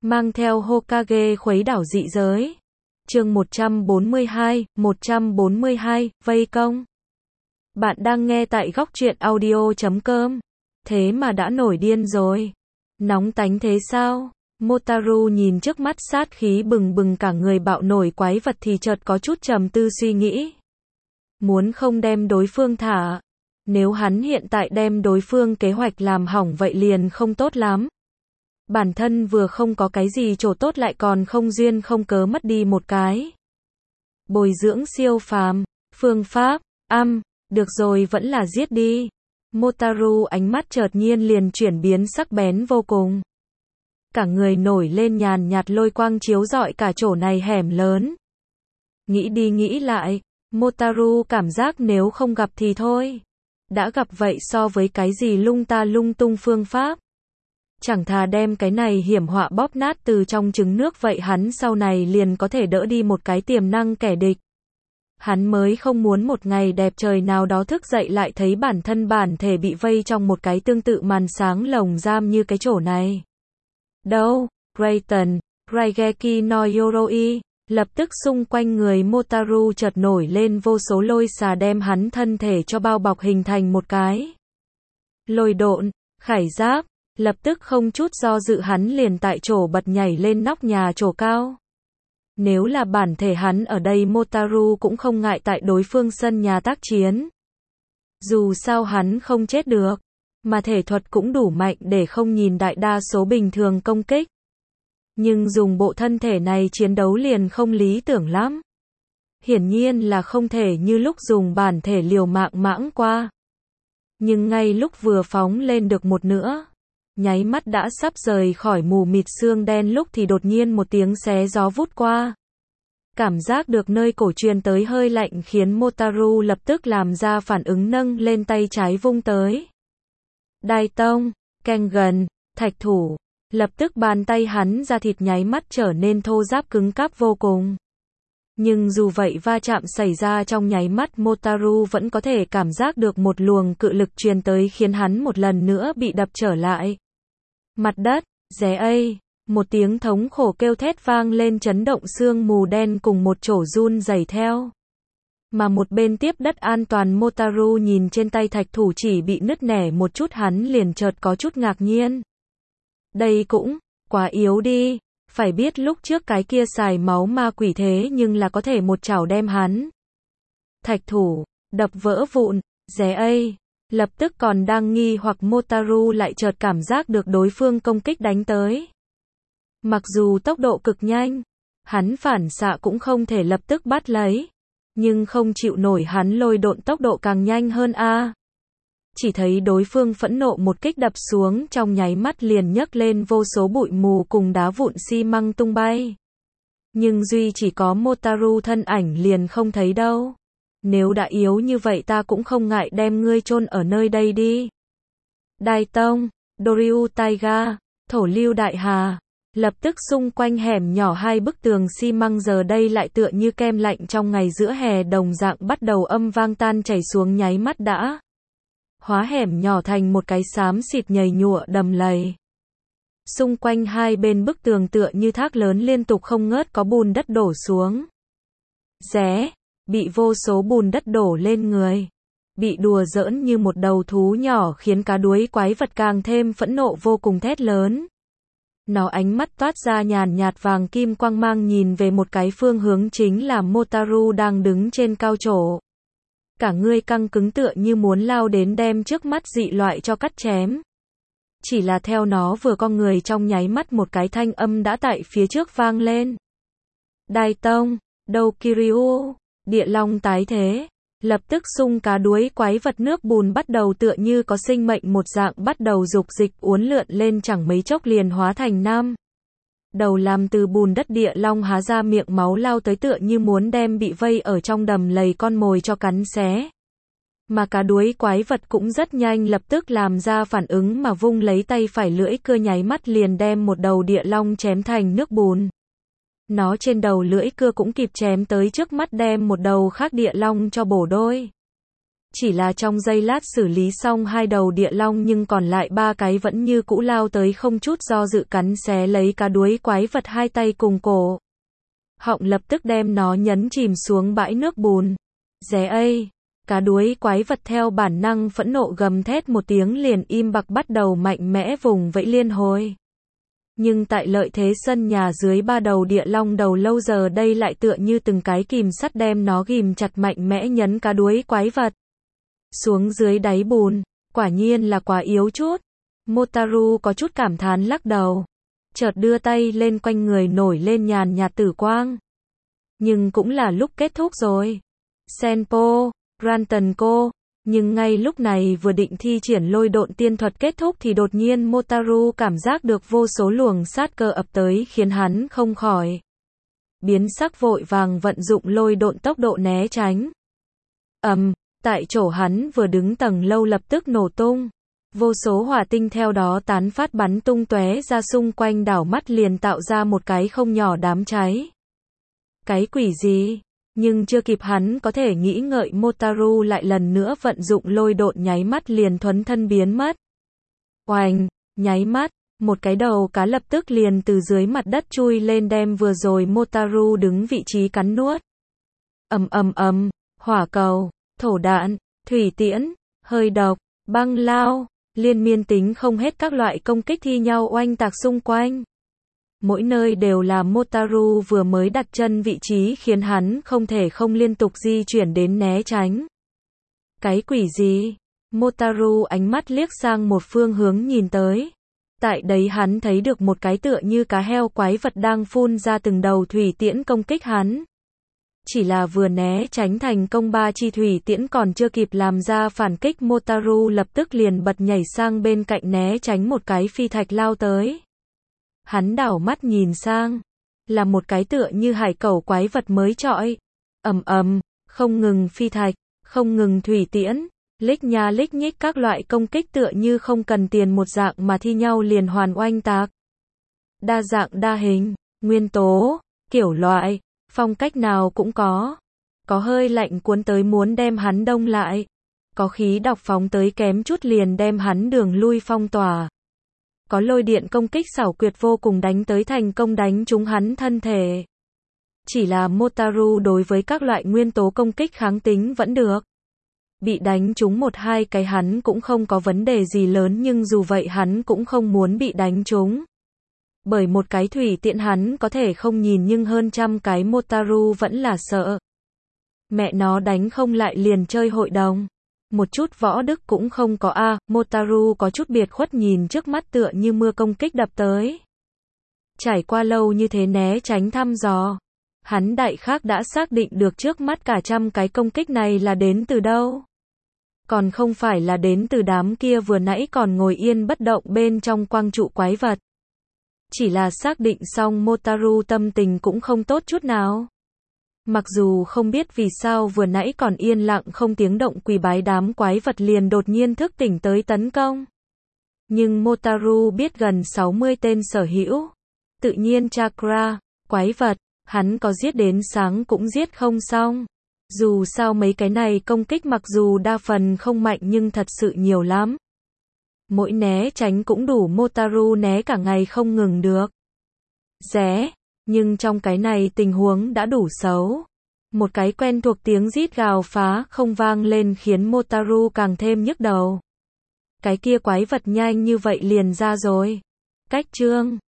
mang theo Hokage khuấy đảo dị giới. Chương 142, vây công. Bạn đang nghe tại góc truyện audio.com. Thế mà đã nổi điên rồi. Nóng tánh thế sao? Motaru nhìn trước mắt sát khí bừng bừng cả người bạo nổi quái vật thì chợt có chút trầm tư suy nghĩ. Muốn không đem đối phương thả. Nếu hắn hiện tại đem đối phương kế hoạch làm hỏng vậy liền không tốt lắm. Bản thân vừa không có cái gì chỗ tốt lại còn không duyên không cớ mất đi một cái. Bồi dưỡng siêu phàm, phương pháp, được rồi vẫn là giết đi. Motaru ánh mắt chợt nhiên liền chuyển biến sắc bén vô cùng. Cả người nổi lên nhàn nhạt lôi quang chiếu rọi cả chỗ này hẻm lớn. Nghĩ đi nghĩ lại, Motaru cảm giác nếu không gặp thì thôi. Đã gặp vậy so với cái gì lung ta lung tung phương pháp. Chẳng thà đem cái này hiểm họa bóp nát từ trong trứng nước vậy hắn sau này liền có thể đỡ đi một cái tiềm năng kẻ địch. Hắn mới không muốn một ngày đẹp trời nào đó thức dậy lại thấy bản thân bản thể bị vây trong một cái tương tự màn sáng lồng giam như cái chỗ này. Đâu, Rayton, Raigeki no Yoroi, lập tức xung quanh người Motaru chợt nổi lên vô số lôi xà đem hắn thân thể cho bao bọc hình thành một cái. Lôi độn, khải giáp, lập tức không chút do dự hắn liền tại chỗ bật nhảy lên nóc nhà chỗ cao. Nếu là bản thể hắn ở đây Motaru cũng không ngại tại đối phương sân nhà tác chiến. Dù sao hắn không chết được, mà thể thuật cũng đủ mạnh để không nhìn đại đa số bình thường công kích. Nhưng dùng bộ thân thể này chiến đấu liền không lý tưởng lắm. Hiển nhiên là không thể như lúc dùng bản thể liều mạng mãng qua. Nhưng ngay lúc vừa phóng lên được một nửa, nháy mắt đã sắp rời khỏi mù mịt xương đen lúc thì đột nhiên một tiếng xé gió vút qua. Cảm giác được nơi cổ truyền tới hơi lạnh khiến Motaru lập tức làm ra phản ứng nâng lên tay trái vung tới. Đai tông, Kengan, thạch thủ, lập tức bàn tay hắn da thịt nháy mắt trở nên thô ráp cứng cáp vô cùng. Nhưng dù vậy va chạm xảy ra trong nháy mắt Motaru vẫn có thể cảm giác được một luồng cự lực truyền tới khiến hắn một lần nữa bị đập trở lại. Mặt đất, một tiếng thống khổ kêu thét vang lên chấn động sương mù đen cùng một chỗ run rẩy theo. Mà một bên tiếp đất an toàn Motaru nhìn trên tay thạch thủ chỉ bị nứt nẻ một chút hắn liền chợt có chút ngạc nhiên. Đây cũng, quá yếu đi, phải biết lúc trước cái kia xài máu ma quỷ thế nhưng là có thể một chảo đem hắn. Thạch thủ, đập vỡ vụn, lập tức còn đang nghi hoặc Motaru lại chợt cảm giác được đối phương công kích đánh tới. Mặc dù tốc độ cực nhanh, hắn phản xạ cũng không thể lập tức bắt lấy, nhưng không chịu nổi hắn lôi độn tốc độ càng nhanh hơn a. Chỉ thấy đối phương phẫn nộ một kích đập xuống trong nháy mắt liền nhấc lên vô số bụi mù cùng đá vụn xi măng tung bay. Nhưng duy chỉ có Motaru thân ảnh liền không thấy đâu. Nếu đã yếu như vậy ta cũng không ngại đem ngươi chôn ở nơi đây đi. Đai tông, Doryu Taiga, thổ lưu đại hà. Lập tức xung quanh hẻm nhỏ hai bức tường xi măng giờ đây lại tựa như kem lạnh trong ngày giữa hè đồng dạng bắt đầu âm vang tan chảy xuống nháy mắt đã. Hóa hẻm nhỏ thành một cái xám xịt nhầy nhụa đầm lầy. Xung quanh hai bên bức tường tựa như thác lớn liên tục không ngớt có bùn đất đổ xuống. Bị vô số bùn đất đổ lên người. Bị đùa giỡn như một đầu thú nhỏ khiến cá đuối quái vật càng thêm phẫn nộ vô cùng thét lớn. Nó ánh mắt toát ra nhàn nhạt vàng kim quang mang nhìn về một cái phương hướng chính là Motaru đang đứng trên cao chỗ. Cả người căng cứng tựa như muốn lao đến đem trước mắt dị loại cho cắt chém. Chỉ là theo nó vừa con người trong nháy mắt một cái thanh âm đã tại phía trước vang lên. Đai tông, đâu Kiryu, địa long tái thế. Lập tức xung cá đuối quái vật nước bùn bắt đầu tựa như có sinh mệnh một dạng bắt đầu dục dịch uốn lượn lên chẳng mấy chốc liền hóa thành năm. Đầu làm từ bùn đất địa long há ra miệng máu lao tới tựa như muốn đem bị vây ở trong đầm lầy con mồi cho cắn xé. Mà cá đuối quái vật cũng rất nhanh lập tức làm ra phản ứng mà vung lấy tay phải lưỡi cưa nháy mắt liền đem một đầu địa long chém thành nước bùn. Nó trên đầu lưỡi cưa cũng kịp chém tới trước mắt đem một đầu khác địa long cho bổ đôi. Chỉ là trong giây lát xử lý xong 2 đầu địa long nhưng còn lại 3 cái vẫn như cũ lao tới không chút do dự cắn xé lấy cá đuối quái vật 2 tay cùng cổ. Họng lập tức đem nó nhấn chìm xuống bãi nước bùn. Dé ây! Cá đuối quái vật theo bản năng phẫn nộ gầm thét một tiếng liền im bặt bắt đầu mạnh mẽ vùng vẫy liên hồi. Nhưng tại lợi thế sân nhà dưới 3 đầu địa long đầu lâu giờ đây lại tựa như từng cái kìm sắt đem nó ghìm chặt mạnh mẽ nhấn cá đuối quái vật xuống dưới đáy bùn. Quả nhiên là quá yếu chút. Motaru có chút cảm thán lắc đầu. Chợt đưa tay lên quanh người nổi lên nhàn nhạt tử quang. Nhưng cũng là lúc kết thúc rồi. Senpo, Rantanko. Nhưng ngay lúc này vừa định thi triển lôi độn tiên thuật kết thúc thì đột nhiên Motaru cảm giác được vô số luồng sát cơ ập tới khiến hắn không khỏi biến sắc, vội vàng vận dụng lôi độn tốc độ né tránh. Tại chỗ hắn vừa đứng tầng lâu lập tức nổ tung. Vô số hỏa tinh theo đó tán phát bắn tung tóe ra xung quanh, đảo mắt liền tạo ra một cái không nhỏ đám cháy. Cái quỷ gì? Nhưng chưa kịp hắn có thể nghĩ ngợi, Motaru lại lần nữa vận dụng lôi độn, nháy mắt liền thuấn thân biến mất. Oành! Nháy mắt, một cái đầu cá lập tức liền từ dưới mặt đất chui lên đem vừa rồi Motaru đứng vị trí cắn nuốt. Hỏa cầu, thổ đạn, thủy tiễn, hơi độc, băng lao, liên miên tính không hết các loại công kích thi nhau oanh tạc xung quanh. Mỗi nơi đều là Motaru vừa mới đặt chân vị trí khiến hắn không thể không liên tục di chuyển đến né tránh. Cái quỷ gì? Motaru ánh mắt liếc sang một phương hướng nhìn tới. Tại đấy hắn thấy được một cái tựa như cá heo quái vật đang phun ra từng đầu thủy tiễn công kích hắn. Chỉ là vừa né tránh thành công 3 chi thủy tiễn còn chưa kịp làm ra phản kích, Motaru lập tức liền bật nhảy sang bên cạnh né tránh một cái phi thạch lao tới. Hắn đảo mắt nhìn sang, là một cái tựa như hải cẩu quái vật mới chọi. Không ngừng phi thạch, không ngừng thủy tiễn, lích nha lích nhích các loại công kích tựa như không cần tiền một dạng mà thi nhau liền hoàn oanh tạc. Đa dạng đa hình, nguyên tố, kiểu loại, phong cách nào cũng có. Có hơi lạnh cuốn tới muốn đem hắn đông lại. Có khí độc phóng tới kém chút liền đem hắn đường lui phong tỏa. Có lôi điện công kích xảo quyệt vô cùng đánh tới thành công đánh trúng hắn thân thể. Chỉ là Motaru đối với các loại nguyên tố công kích kháng tính vẫn được. Bị đánh trúng 1-2 cái hắn cũng không có vấn đề gì lớn, nhưng dù vậy hắn cũng không muốn bị đánh trúng. Bởi một cái thủy tiễn hắn có thể không nhìn nhưng hơn trăm cái Motaru vẫn là sợ. Mẹ nó đánh không lại liền chơi hội đồng. Một chút võ đức cũng không có a. Motaru có chút biệt khuất nhìn trước mắt tựa như mưa công kích đập tới. Trải qua lâu như thế né tránh thăm dò, hắn đại khái đã xác định được trước mắt cả trăm cái công kích này là đến từ đâu. Còn không phải là đến từ đám kia vừa nãy còn ngồi yên bất động bên trong quang trụ quái vật. Chỉ là xác định xong, Motaru tâm tình cũng không tốt chút nào. Mặc dù không biết vì sao vừa nãy còn yên lặng không tiếng động quỳ bái đám quái vật liền đột nhiên thức tỉnh tới tấn công. Nhưng Motaru biết gần 60 tên sở hữu tự nhiên chakra, quái vật, hắn có giết đến sáng cũng giết không xong. Dù sao mấy cái này công kích mặc dù đa phần không mạnh nhưng thật sự nhiều lắm. Mỗi né tránh cũng đủ Motaru né cả ngày không ngừng được. Nhưng trong cái này tình huống đã đủ xấu. Một cái quen thuộc tiếng rít gào phá không vang lên khiến Motaru càng thêm nhức đầu. Cái kia quái vật nhanh như vậy liền ra rồi. Cách chương